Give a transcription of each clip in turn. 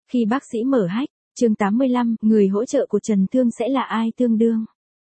Khi bác sĩ mở hách, chương 85, người hỗ trợ của Trần Thương sẽ là ai tương đương.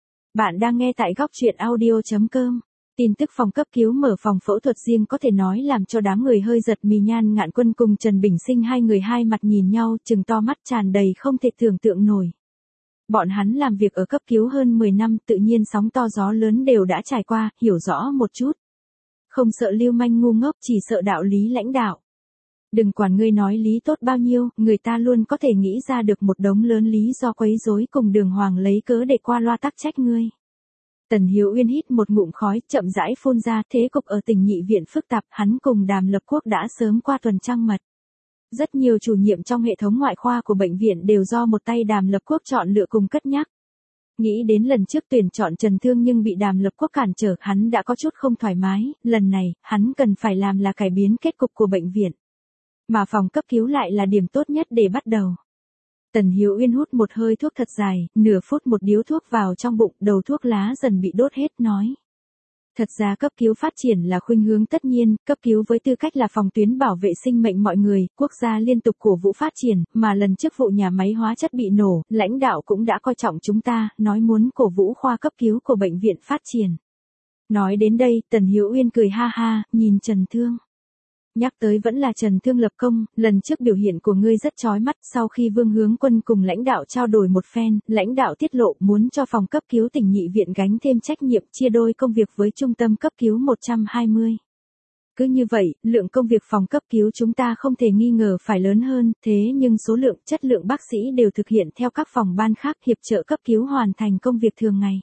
Bạn đang nghe tại góc truyện audio.com. Tin tức phòng cấp cứu mở phòng phẫu thuật riêng có thể nói làm cho đám người hơi giật mì. Nhan Ngạn Quân cùng Trần Bình Sinh hai người hai mặt nhìn nhau, trừng to mắt tràn đầy không thể tưởng tượng nổi. Bọn hắn làm việc ở cấp cứu hơn 10 năm, tự nhiên sóng to gió lớn đều đã trải qua, hiểu rõ một chút. Không sợ lưu manh ngu ngốc, chỉ sợ đạo lý lãnh đạo. Đừng quản ngươi nói lý tốt bao nhiêu, người ta luôn có thể nghĩ ra được một đống lớn lý do quấy rối cùng đường hoàng lấy cớ để qua loa tắc trách ngươi. Tần Hiếu Uyên hít một ngụm khói, chậm rãi phun ra, thế cục ở tỉnh Nhị viện phức tạp, hắn cùng Đàm Lập Quốc đã sớm qua tuần trăng mật. Rất nhiều chủ nhiệm trong hệ thống ngoại khoa của bệnh viện đều do một tay Đàm Lập Quốc chọn lựa cùng cất nhắc. Nghĩ đến lần trước tuyển chọn Trần Thương nhưng bị Đàm Lập Quốc cản trở, hắn đã có chút không thoải mái, lần này, hắn cần phải làm là cải biến kết cục của bệnh viện. Mà phòng cấp cứu lại là điểm tốt nhất để bắt đầu. Tần Hiếu Uyên hút một hơi thuốc thật dài, nửa phút một điếu thuốc vào trong bụng, đầu thuốc lá dần bị đốt hết, nói. Thật ra cấp cứu phát triển là khuynh hướng tất nhiên, cấp cứu với tư cách là phòng tuyến bảo vệ sinh mệnh mọi người, quốc gia liên tục cổ vũ phát triển, mà lần trước vụ nhà máy hóa chất bị nổ, lãnh đạo cũng đã coi trọng chúng ta, nói muốn cổ vũ khoa cấp cứu của bệnh viện phát triển. Nói đến đây, Tần Hiếu Uyên cười ha ha, nhìn Trần Thương. Nhắc tới vẫn là Trần Thương lập công, lần trước biểu hiện của ngươi rất chói mắt, sau khi Vương Hướng Quân cùng lãnh đạo trao đổi một phen, lãnh đạo tiết lộ muốn cho phòng cấp cứu tỉnh Nhị viện gánh thêm trách nhiệm, chia đôi công việc với trung tâm cấp cứu 120. Cứ như vậy, lượng công việc phòng cấp cứu chúng ta không thể nghi ngờ phải lớn hơn, thế nhưng số lượng, chất lượng bác sĩ đều thực hiện theo các phòng ban khác hiệp trợ cấp cứu hoàn thành công việc thường ngày.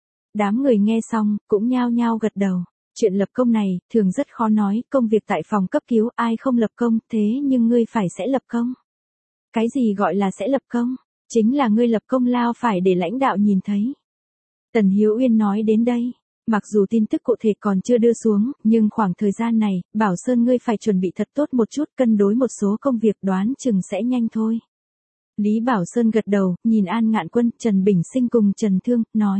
Đám người nghe xong, cũng nhao nhao gật đầu. Chuyện lập công này, thường rất khó nói, công việc tại phòng cấp cứu ai không lập công, thế nhưng ngươi phải sẽ lập công. Cái gì gọi là sẽ lập công? Chính là ngươi lập công lao phải để lãnh đạo nhìn thấy. Tần Hiếu Uyên nói đến đây, mặc dù tin tức cụ thể còn chưa đưa xuống, nhưng khoảng thời gian này, Bảo Sơn ngươi phải chuẩn bị thật tốt một chút, cân đối một số công việc, đoán chừng sẽ nhanh thôi. Lý Bảo Sơn gật đầu, nhìn An Ngạn Quân, Trần Bình Sinh cùng Trần Thương, nói.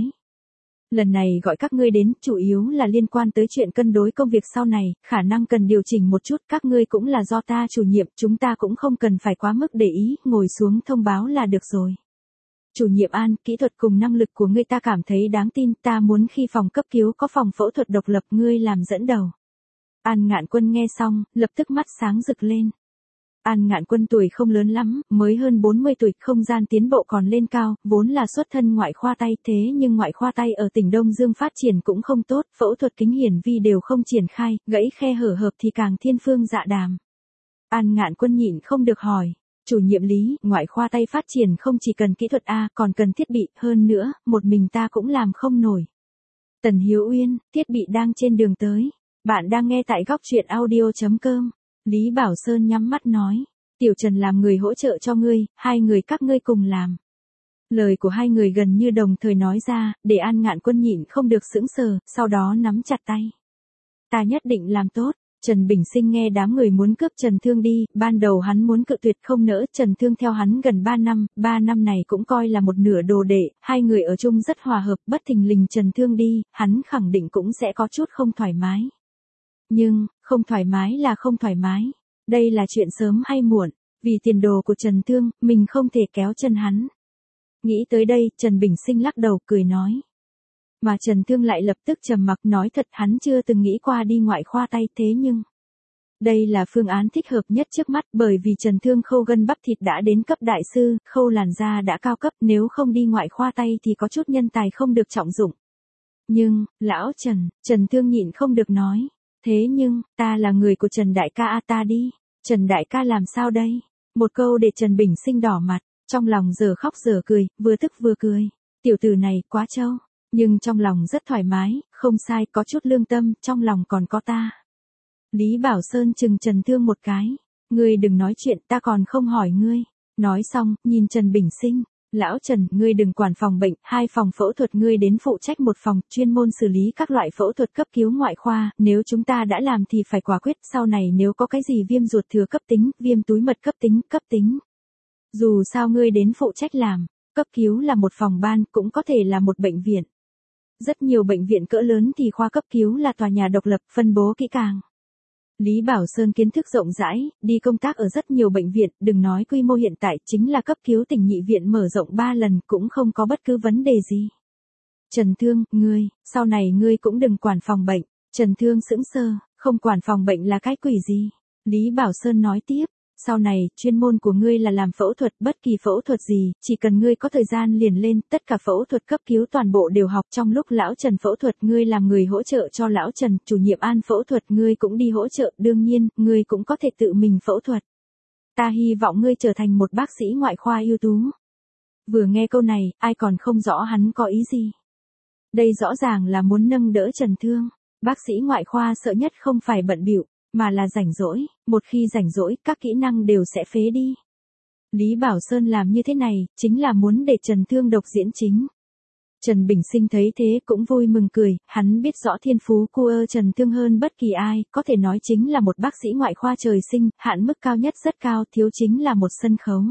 Lần này gọi các ngươi đến, chủ yếu là liên quan tới chuyện cân đối công việc sau này, khả năng cần điều chỉnh một chút, các ngươi cũng là do ta chủ nhiệm, chúng ta cũng không cần phải quá mức để ý, ngồi xuống thông báo là được rồi. Chủ nhiệm An, kỹ thuật cùng năng lực của ngươi ta cảm thấy đáng tin, ta muốn khi phòng cấp cứu có phòng phẫu thuật độc lập ngươi làm dẫn đầu. An Ngạn Quân nghe xong, lập tức mắt sáng rực lên. An Ngạn Quân tuổi không lớn lắm, mới hơn 40 tuổi, không gian tiến bộ còn lên cao, vốn là xuất thân ngoại khoa tay, thế nhưng ngoại khoa tay ở tỉnh Đông Dương phát triển cũng không tốt, phẫu thuật kính hiển vi đều không triển khai, gãy khe hở hợp thì càng thiên phương dạ đàm. An Ngạn Quân nhịn không được hỏi, chủ nhiệm Lý, ngoại khoa tay phát triển không chỉ cần kỹ thuật A, còn cần thiết bị, hơn nữa, một mình ta cũng làm không nổi. Tần Hiếu Uyên, thiết bị đang trên đường tới. Bạn đang nghe tại góc truyện audio.com. Lý Bảo Sơn nhắm mắt nói, Tiểu Trần làm người hỗ trợ cho ngươi, hai người các ngươi cùng làm. Lời của hai người gần như đồng thời nói ra, để An Ngạn Quân nhịn không được sững sờ, sau đó nắm chặt tay. Ta nhất định làm tốt. Trần Bình Sinh nghe đám người muốn cướp Trần Thương đi, ban đầu hắn muốn cự tuyệt không nỡ, Trần Thương theo hắn gần 3 năm này cũng coi là một nửa đồ đệ, hai người ở chung rất hòa hợp, bất thình lình Trần Thương đi, hắn khẳng định cũng sẽ có chút không thoải mái. Nhưng, không thoải mái là không thoải mái. Đây là chuyện sớm hay muộn. Vì tiền đồ của Trần Thương, mình không thể kéo chân hắn. Nghĩ tới đây, Trần Bình Sinh lắc đầu, cười nói. Mà Trần Thương lại lập tức trầm mặc, nói thật hắn chưa từng nghĩ qua đi ngoại khoa tay, thế nhưng. Đây là phương án thích hợp nhất trước mắt, bởi vì Trần Thương khâu gân bắp thịt đã đến cấp đại sư, khâu làn da đã cao cấp, nếu không đi ngoại khoa tay thì có chút nhân tài không được trọng dụng. Nhưng, lão Trần Thương nhịn không được nói. Thế nhưng, ta là người của Trần Đại ca, ta đi. Trần Đại ca làm sao đây? Một câu để Trần Bình Sinh đỏ mặt, trong lòng giờ khóc giờ cười, vừa tức vừa cười. Tiểu tử này, quá trâu. Nhưng trong lòng rất thoải mái, không sai, có chút lương tâm, trong lòng còn có ta. Lý Bảo Sơn chừng Trần Thương một cái. Ngươi đừng nói chuyện, ta còn không hỏi ngươi. Nói xong, nhìn Trần Bình Sinh. Lão Trần, ngươi đừng quản phòng bệnh, 2 phòng phẫu thuật ngươi đến phụ trách một phòng, chuyên môn xử lý các loại phẫu thuật cấp cứu ngoại khoa, nếu chúng ta đã làm thì phải quả quyết, sau này nếu có cái gì viêm ruột thừa cấp tính, viêm túi mật cấp tính. Dù sao ngươi đến phụ trách làm, cấp cứu là một phòng ban, cũng có thể là một bệnh viện. Rất nhiều bệnh viện cỡ lớn thì khoa cấp cứu là tòa nhà độc lập, phân bố kỹ càng. Lý Bảo Sơn kiến thức rộng rãi, đi công tác ở rất nhiều bệnh viện, đừng nói quy mô hiện tại chính là cấp cứu tỉnh nhị viện mở rộng 3 lần cũng không có bất cứ vấn đề gì. Trần Thương, ngươi, sau này ngươi cũng đừng quản phòng bệnh. Trần Thương sững sờ, không quản phòng bệnh là cái quỷ gì? Lý Bảo Sơn nói tiếp, sau này, chuyên môn của ngươi là làm phẫu thuật, bất kỳ phẫu thuật gì, chỉ cần ngươi có thời gian liền lên, tất cả phẫu thuật cấp cứu toàn bộ đều học. Trong lúc lão Trần phẫu thuật ngươi làm người hỗ trợ cho lão Trần, chủ nhiệm An phẫu thuật ngươi cũng đi hỗ trợ, đương nhiên, ngươi cũng có thể tự mình phẫu thuật. Ta hy vọng ngươi trở thành một bác sĩ ngoại khoa ưu tú. Vừa nghe câu này, ai còn không rõ hắn có ý gì? Đây rõ ràng là muốn nâng đỡ Trần Thương. Bác sĩ ngoại khoa sợ nhất không phải bận bịu, mà là rảnh rỗi, một khi rảnh rỗi, các kỹ năng đều sẽ phế đi. Lý Bảo Sơn làm như thế này, chính là muốn để Trần Thương độc diễn chính. Trần Bình Sinh thấy thế cũng vui mừng cười, hắn biết rõ thiên phú của Trần Thương hơn bất kỳ ai, có thể nói chính là một bác sĩ ngoại khoa trời sinh, hạn mức cao nhất rất cao, thiếu chính là một sân khấu.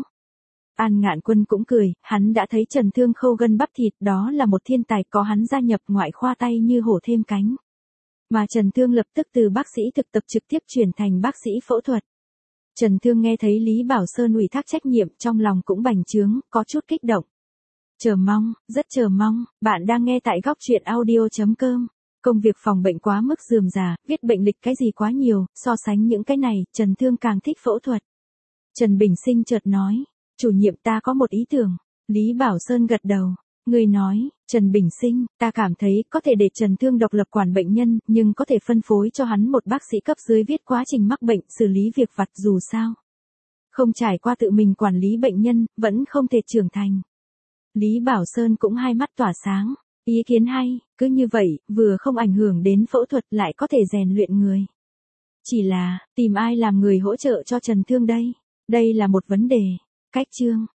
An Ngạn Quân cũng cười, hắn đã thấy Trần Thương khâu gân bắp thịt, đó là một thiên tài, có hắn gia nhập ngoại khoa tay như hổ thêm cánh. Mà Trần Thương lập tức từ bác sĩ thực tập trực tiếp chuyển thành bác sĩ phẫu thuật. Trần Thương nghe thấy Lý Bảo Sơn ủy thác trách nhiệm, trong lòng cũng bành trướng, có chút kích động. Chờ mong, rất chờ mong, bạn đang nghe tại góc truyện audio.com. Công việc phòng bệnh quá mức rườm rà, viết bệnh lịch cái gì quá nhiều, so sánh những cái này, Trần Thương càng thích phẫu thuật. Trần Bình Sinh chợt nói, chủ nhiệm ta có một ý tưởng. Lý Bảo Sơn gật đầu. Người nói, Trần Bình Sinh, ta cảm thấy có thể để Trần Thương độc lập quản bệnh nhân, nhưng có thể phân phối cho hắn một bác sĩ cấp dưới viết quá trình mắc bệnh, xử lý việc vặt dù sao. Không trải qua tự mình quản lý bệnh nhân, vẫn không thể trưởng thành. Lý Bảo Sơn cũng hai mắt tỏa sáng. Ý kiến hay, cứ như vậy, vừa không ảnh hưởng đến phẫu thuật lại có thể rèn luyện người. Chỉ là, tìm ai làm người hỗ trợ cho Trần Thương đây? Đây là một vấn đề. Cách chương.